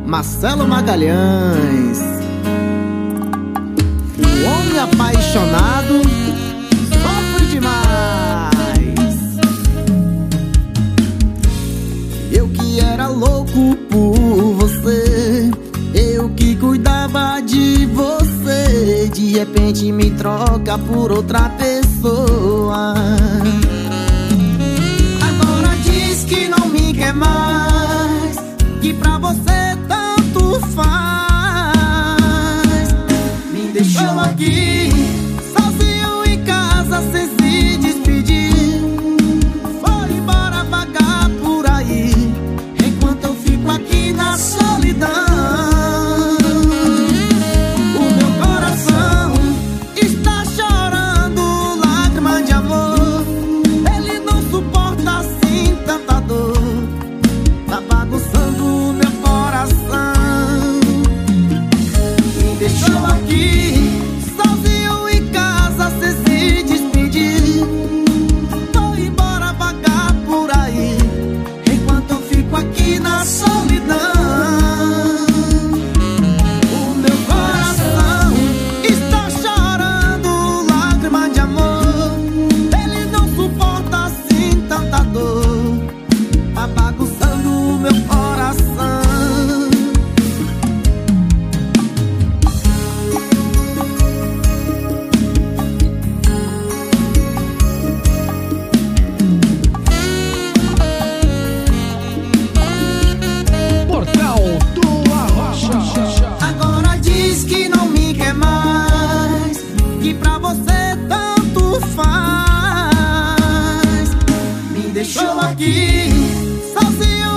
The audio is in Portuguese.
Marcelo Magalhães. O homem apaixonado sofre demais. Eu que era louco por você, eu que cuidava de você, de repente me troca por outra pessoa. Agora diz que não me quer mais, que pra você tanto faz. Me deixou aqui sozinho em casa sem se despedir. Foi embora vagar por aí, enquanto eu fico aqui na solidão. O meu coração está chorando lágrimas de amor. Ele não suporta assim tanta dor, tá bagunçando o meu coração. Me deixou aqui sozinho em casa sem se despedir. Foi embora vagar por aí, enquanto eu fico aqui na solidão. O meu coração está chorando lágrimas de amor. Ele não suporta assim tanta dor, tá bagunçando o meu coração. Portal do Arrocha. Agora diz que não me quer mais, que pra você tanto faz. Me deixou aqui sozinho